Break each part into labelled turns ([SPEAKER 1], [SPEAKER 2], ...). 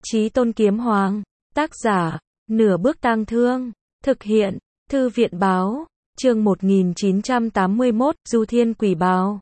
[SPEAKER 1] Chí Tôn Kiếm Hoàng. Tác giả, Nửa Bước Tang Thương. Thực hiện, Thư viện báo. Chương 1981, Du Thiên Quỷ Bào.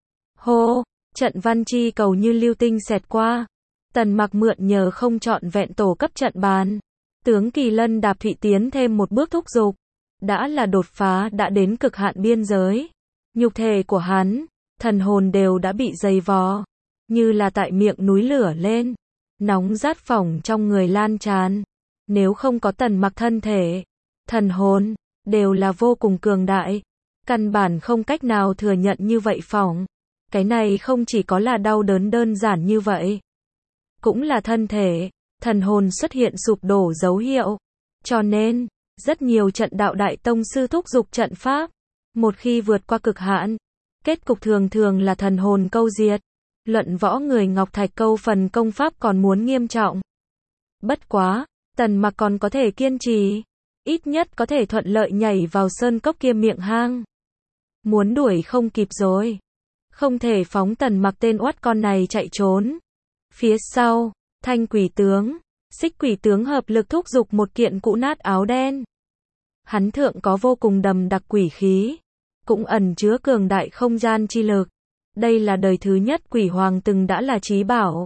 [SPEAKER 1] Hô, trận văn chi cầu như lưu tinh xẹt qua. Tần Mặc mượn nhờ không trọn vẹn tổ cấp trận bàn. Tướng Kỳ Lân đạp thụy tiến thêm một bước thúc giục. Đã là đột phá đã đến cực hạn biên giới. Nhục thể của hắn, thần hồn đều đã bị dày vò. Như là tại miệng núi lửa lên. Nóng rát phỏng trong người lan tràn. Nếu không có Tần Mặc thân thể, thần hồn, đều là vô cùng cường đại. Căn bản không cách nào thừa nhận như vậy phỏng. Cái này không chỉ có là đau đớn đơn giản như vậy. Cũng là thân thể, thần hồn xuất hiện sụp đổ dấu hiệu. Cho nên, rất nhiều trận đạo đại tông sư thúc giục trận pháp. Một khi vượt qua cực hạn, kết cục thường thường là thần hồn câu diệt. Luận võ người Ngọc Thạch Câu phần công pháp còn muốn nghiêm trọng. Bất quá, Tần Mặc còn có thể kiên trì. Ít nhất có thể thuận lợi nhảy vào sơn cốc kia miệng hang. Muốn đuổi không kịp rồi. Không thể phóng Tần Mặc tên oắt con này chạy trốn. Phía sau, Thanh Quỷ Tướng, Xích Quỷ Tướng hợp lực thúc giục một kiện cũ nát áo đen. Hắn thượng có vô cùng đầm đặc quỷ khí, cũng ẩn chứa cường đại không gian chi lực. Đây là đời thứ nhất quỷ hoàng từng đã là chí bảo.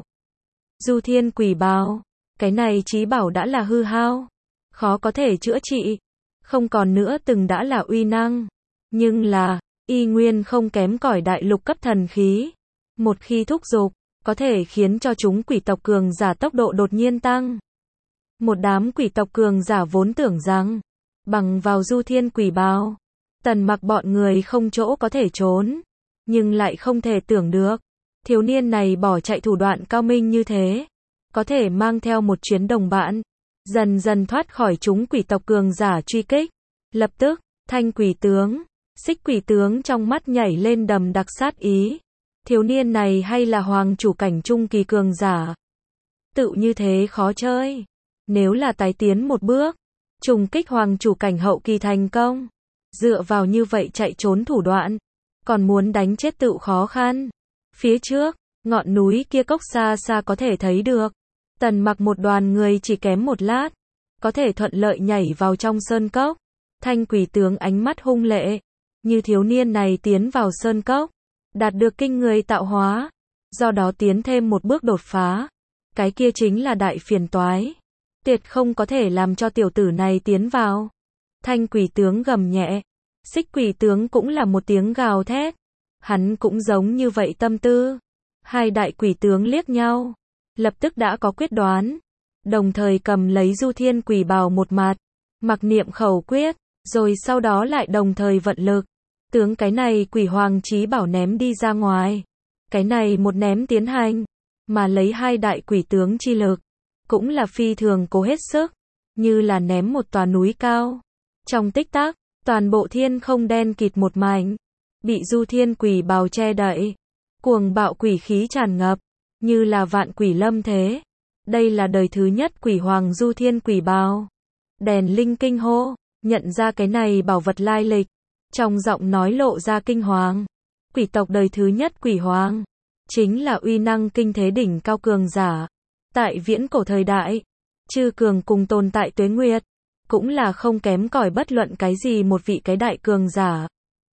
[SPEAKER 1] Du Thiên Quỷ Bào, cái này chí bảo đã là hư hao, khó có thể chữa trị, không còn nữa từng đã là uy năng, nhưng là y nguyên không kém cỏi đại lục cấp thần khí. Một khi thúc giục, có thể khiến cho chúng quỷ tộc cường giả tốc độ đột nhiên tăng. Một đám quỷ tộc cường giả vốn tưởng rằng bằng vào Du Thiên Quỷ Bào, Tần Mặc bọn người không chỗ có thể trốn, nhưng lại không thể tưởng được, thiếu niên này bỏ chạy thủ đoạn cao minh như thế, có thể mang theo một chuyến đồng bạn, dần dần thoát khỏi chúng quỷ tộc cường giả truy kích. Lập tức, Thanh Quỷ Tướng, Xích Quỷ Tướng trong mắt nhảy lên đầm đặc sát ý. Thiếu niên này hay là hoàng chủ cảnh trung kỳ cường giả? Tự như thế khó chơi. Nếu là tái tiến một bước, trùng kích hoàng chủ cảnh hậu kỳ thành công, dựa vào như vậy chạy trốn thủ đoạn, còn muốn đánh chết tự khó khăn. Phía trước, ngọn núi kia cốc xa xa có thể thấy được. Tần Mặc một đoàn người chỉ kém một lát, có thể thuận lợi nhảy vào trong sơn cốc. Thanh Quỷ Tướng ánh mắt hung lệ, như thiếu niên này tiến vào sơn cốc, đạt được kinh người tạo hóa, do đó tiến thêm một bước đột phá. Cái kia chính là đại phiền toái. Tuyệt không có thể làm cho tiểu tử này tiến vào. Thanh Quỷ Tướng gầm nhẹ. Xích Quỷ Tướng cũng là một tiếng gào thét. Hắn cũng giống như vậy tâm tư. Hai đại quỷ tướng liếc nhau, lập tức đã có quyết đoán, đồng thời cầm lấy Du Thiên Quỷ Bào một mặt, mặc niệm khẩu quyết, rồi sau đó lại đồng thời vận lực. Tướng cái này quỷ hoàng chí bảo ném đi ra ngoài. Cái này một ném tiến hành, mà lấy hai đại quỷ tướng chi lực, cũng là phi thường cố hết sức, như là ném một tòa núi cao. Trong tích tắc, toàn bộ thiên không đen kịt một mảnh, bị Du Thiên Quỷ Bào che đậy. Cuồng bạo quỷ khí tràn ngập, như là vạn quỷ lâm thế. Đây là đời thứ nhất quỷ hoàng Du Thiên Quỷ Bào. Đèn linh kinh hô, nhận ra cái này bảo vật lai lịch, trong giọng nói lộ ra kinh hoàng. Quỷ tộc đời thứ nhất quỷ hoàng, chính là uy năng kinh thế đỉnh cao cường giả. Tại viễn cổ thời đại, chư cường cùng tồn tại tuế nguyệt, cũng là không kém cỏi bất luận cái gì một vị cái đại cường giả.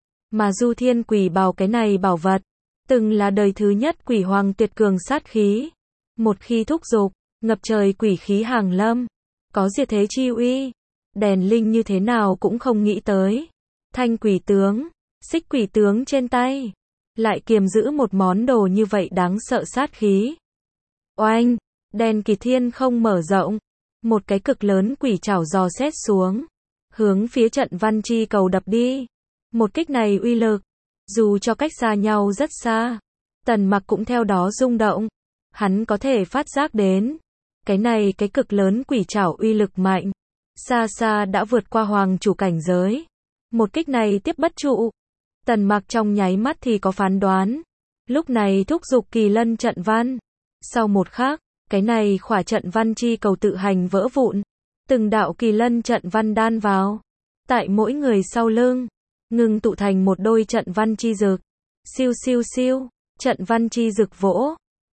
[SPEAKER 1] Mà Du Thiên Quỷ Bào cái này bảo vật, từng là đời thứ nhất quỷ hoàng tuyệt cường sát khí. Một khi thúc giục, ngập trời quỷ khí hàng lâm, có diệt thế chi uy. Đèn linh như thế nào cũng không nghĩ tới. Thanh Quỷ Tướng, Xích Quỷ Tướng trên tay, lại kiềm giữ một món đồ như vậy đáng sợ sát khí. Oanh, đèn kỳ thiên không mở rộng. Một cái cực lớn quỷ trảo dò xét xuống, hướng phía trận văn chi cầu đập đi. Một kích này uy lực, dù cho cách xa nhau rất xa, Tần Mặc cũng theo đó rung động. Hắn có thể phát giác đến, cái này cái cực lớn quỷ trảo uy lực mạnh, xa xa đã vượt qua hoàng chủ cảnh giới. Một kích này tiếp bất trụ. Tần Mặc trong nháy mắt thì có phán đoán. Lúc này thúc giục Kỳ Lân trận văn. Sau một khắc, cái này khỏa trận văn chi cầu tự hành vỡ vụn. Từng đạo Kỳ Lân trận văn đan vào. Tại mỗi người sau lưng, ngưng tụ thành một đôi trận văn chi dực. Siêu siêu siêu, trận văn chi dực vỗ.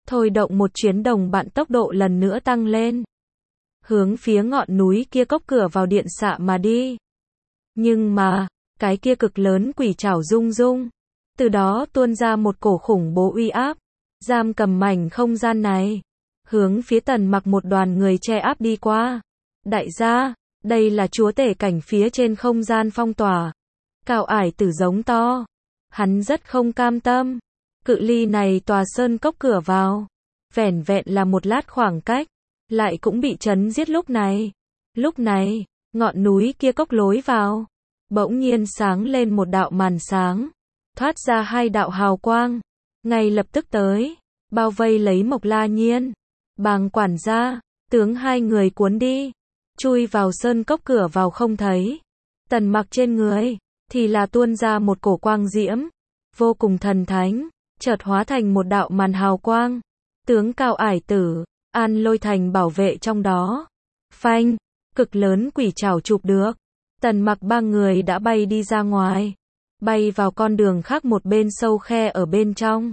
[SPEAKER 1] thôi động một chuyến đồng bạn tốc độ lần nữa tăng lên. Hướng phía ngọn núi kia cốc cửa vào điện xạ mà đi. Nhưng mà, cái kia cực lớn quỷ trảo rung rung. Từ đó tuôn ra một cổ khủng bố uy áp. Giam cầm mảnh không gian này. Hướng phía Tần Mặc một đoàn người che áp đi qua. Đại gia, đây là chúa tể cảnh phía trên không gian phong tỏa. Cao Ải Tử giống to. Hắn rất không cam tâm. Cự ly này tòa sơn cốc cửa vào. Vẻn vẹn là một lát khoảng cách. Lại cũng bị chấn giết lúc này. Lúc này, ngọn núi kia cốc lối vào. Bỗng nhiên sáng lên một đạo màn sáng. Thoát ra hai đạo hào quang. Ngay lập tức tới. Bao vây lấy Mộc La Nhiên. Bàng quản gia, tướng hai người cuốn đi. Chui vào sơn cốc cửa vào không thấy. Tần Mặc trên người, thì là tuôn ra một cổ quang diễm. Vô cùng thần thánh. Chợt hóa thành một đạo màn hào quang. Tướng Cao Ải Tử, An Lôi Thành bảo vệ trong đó. Phanh, cực lớn quỷ trảo chụp được. Tần Mặc ba người đã bay đi ra ngoài. Bay vào con đường khác một bên sâu khe ở bên trong.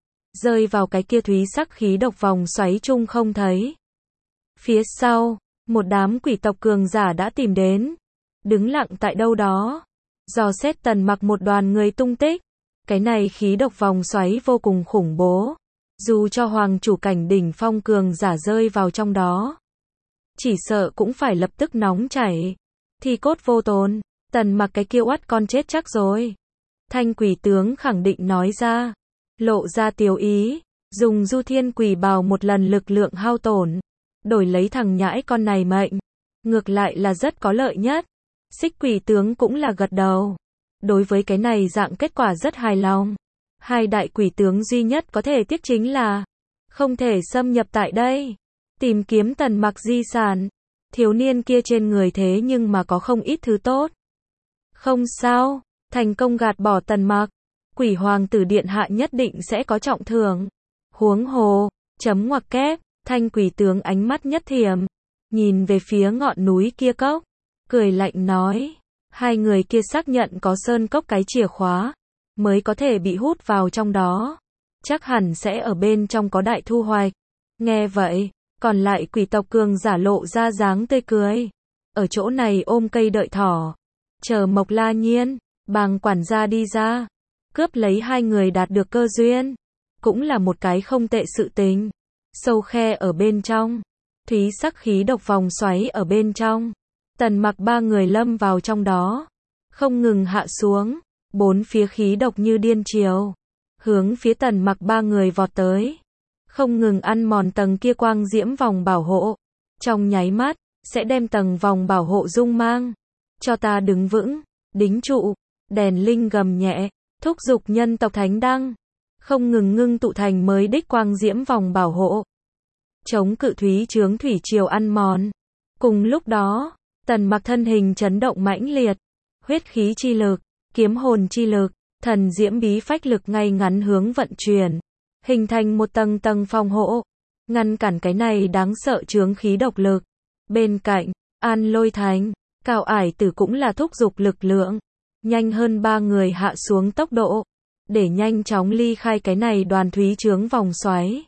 [SPEAKER 1] Rơi vào cái kia thúy sắc khí độc vòng xoáy chung không thấy. Phía sau, một đám quỷ tộc cường giả đã tìm đến. Đứng lặng tại đâu đó. Dò xét Tần Mặc một đoàn người tung tích. Cái này khí độc vòng xoáy vô cùng khủng bố. Dù cho hoàng chủ cảnh đỉnh phong cường giả rơi vào trong đó. Chỉ sợ cũng phải lập tức nóng chảy. Thì cốt vô tồn. Tần Mặc cái kia oắt con chết chắc rồi. Thanh quỷ tướng khẳng định nói ra. Lộ ra tiếu ý. Dùng du thiên quỷ bào một lần lực lượng hao tổn. Đổi lấy thằng nhãi con này mệnh. Ngược lại là rất có lợi nhất. Xích quỷ tướng cũng là gật đầu. Đối với cái này dạng kết quả rất hài lòng. Hai đại quỷ tướng duy nhất có thể tiếc chính là không thể xâm nhập tại đây. Tìm kiếm Tần Mặc di sản. Thiếu niên kia trên người thế nhưng mà có không ít thứ tốt. Không sao, thành công gạt bỏ Tần Mặc. Quỷ hoàng tử điện hạ nhất định sẽ có trọng thưởng. Huống hồ, chấm ngoặc kép, thanh quỷ tướng ánh mắt nhất thiểm. Nhìn về phía ngọn núi kia cốc. Cười lạnh nói. Hai người kia xác nhận có sơn cốc cái chìa khóa. Mới có thể bị hút vào trong đó. Chắc hẳn sẽ ở bên trong có đại thu hoạch. Nghe vậy, còn lại quỷ tộc cường giả lộ ra dáng tươi cười. Ở chỗ này ôm cây đợi thỏ. Chờ Mộc La Nhiên, Bàng quản gia đi ra. Cướp lấy hai người đạt được cơ duyên. Cũng là một cái không tệ sự tình. Sâu khe ở bên trong. Thúy sắc khí độc vòng xoáy ở bên trong. Tần Mặc ba người lâm vào trong đó. Không ngừng hạ xuống. Bốn phía khí độc như điên triều. Hướng phía Tần Mặc ba người vọt tới. Không ngừng ăn mòn tầng kia quang diễm vòng bảo hộ. Trong nháy mắt, sẽ đem tầng vòng bảo hộ rung mang. Cho ta đứng vững, đính trụ. Đèn linh gầm nhẹ, thúc giục nhân tộc thánh đăng. Không ngừng ngưng tụ thành mới đích quang diễm vòng bảo hộ. Chống cự thúy chướng thủy triều ăn mòn. Cùng lúc đó, Tần Mặc thân hình chấn động mãnh liệt. Huyết khí chi lực, kiếm hồn chi lực, thần diễm bí phách lực ngay ngắn hướng vận chuyển. Hình thành một tầng tầng phòng hộ. Ngăn cản cái này đáng sợ chướng khí độc lực. Bên cạnh, An Lôi Thành, Cao Ải Tử cũng là thúc giục lực lượng. Nhanh hơn ba người hạ xuống tốc độ. Để nhanh chóng ly khai cái này đoàn thúy chướng vòng xoáy.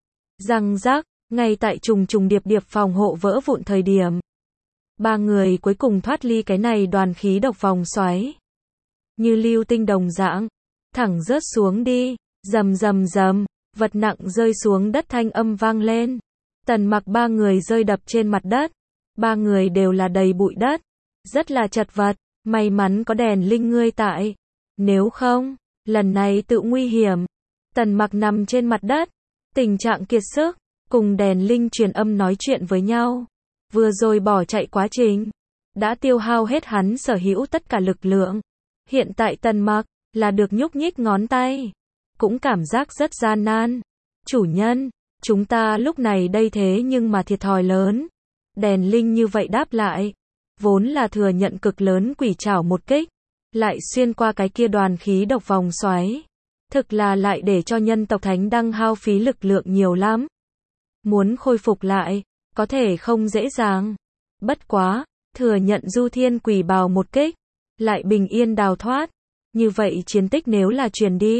[SPEAKER 1] Răng rác, ngay tại trùng trùng điệp điệp phòng hộ vỡ vụn thời điểm. Ba người cuối cùng thoát ly cái này đoàn khí độc vòng xoáy. Như lưu tinh đồng dạng. Thẳng rớt xuống đi. Rầm rầm rầm. Vật nặng rơi xuống đất thanh âm vang lên. Tần Mặc ba người rơi đập trên mặt đất. Ba người đều là đầy bụi đất. Rất là chật vật. May mắn có đèn linh ngươi tại. Nếu không, lần này tự nguy hiểm. Tần Mặc nằm trên mặt đất. Tình trạng kiệt sức. Cùng đèn linh truyền âm nói chuyện với nhau. Vừa rồi bỏ chạy quá trình. Đã tiêu hao hết hắn sở hữu tất cả lực lượng. Hiện tại Tần Mặc là được nhúc nhích ngón tay. Cũng cảm giác rất gian nan. Chủ nhân, chúng ta lúc này đây thế nhưng mà thiệt thòi lớn. Đèn linh như vậy đáp lại. Vốn là thừa nhận cực lớn quỷ trảo một kích. Lại xuyên qua cái kia đoàn khí độc vòng xoáy. Thực là lại để cho nhân tộc thánh đăng hao phí lực lượng nhiều lắm. Muốn khôi phục lại, có thể không dễ dàng. Bất quá, thừa nhận du thiên quỷ bào một kích. Lại bình yên đào thoát. Như vậy chiến tích nếu là truyền đi.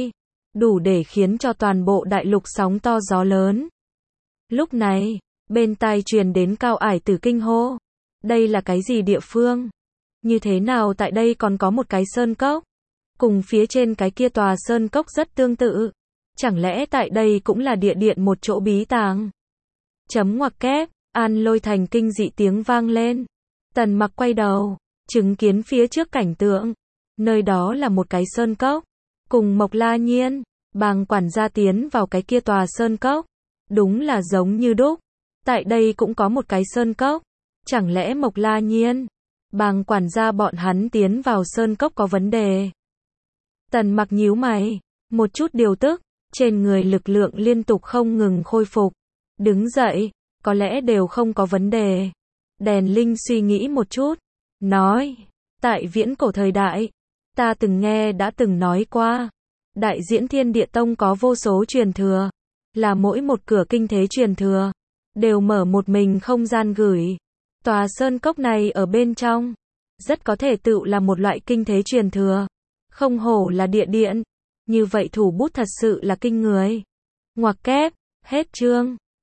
[SPEAKER 1] đủ để khiến cho toàn bộ đại lục sóng to gió lớn. Lúc này, bên tai truyền đến Cao Ải Tử kinh hô. Đây là cái gì địa phương? Như thế nào tại đây còn có một cái sơn cốc? Cùng phía trên cái kia tòa sơn cốc rất tương tự. Chẳng lẽ tại đây cũng là địa điện một chỗ bí tàng? Chấm ngoặc kép, An Lôi Thành kinh dị tiếng vang lên. Tần Mặc quay đầu, chứng kiến phía trước cảnh tượng. Nơi đó là một cái sơn cốc. Cùng Mộc La Nhiên, Bàng quản gia tiến vào cái kia tòa sơn cốc. Đúng là giống như đúc. Tại đây cũng có một cái sơn cốc. Chẳng lẽ Mộc La Nhiên, Bàng quản gia bọn hắn tiến vào sơn cốc có vấn đề? Tần Mặc nhíu mày, một chút điều tức, trên người lực lượng liên tục không ngừng khôi phục. Đứng dậy, có lẽ đều không có vấn đề. Đèn Linh suy nghĩ một chút, nói, tại viễn cổ thời đại, ta từng nghe đã từng nói qua, Đại Diễn Thiên Địa Tông có vô số truyền thừa, là mỗi một cửa kinh thế truyền thừa, đều mở một mình không gian gửi. Tòa sơn cốc này ở bên trong, rất có thể tự là một loại kinh thế truyền thừa. Không hổ là địa điện, như vậy thủ bút thật sự là kinh người. Ngoặc kép, hết chương.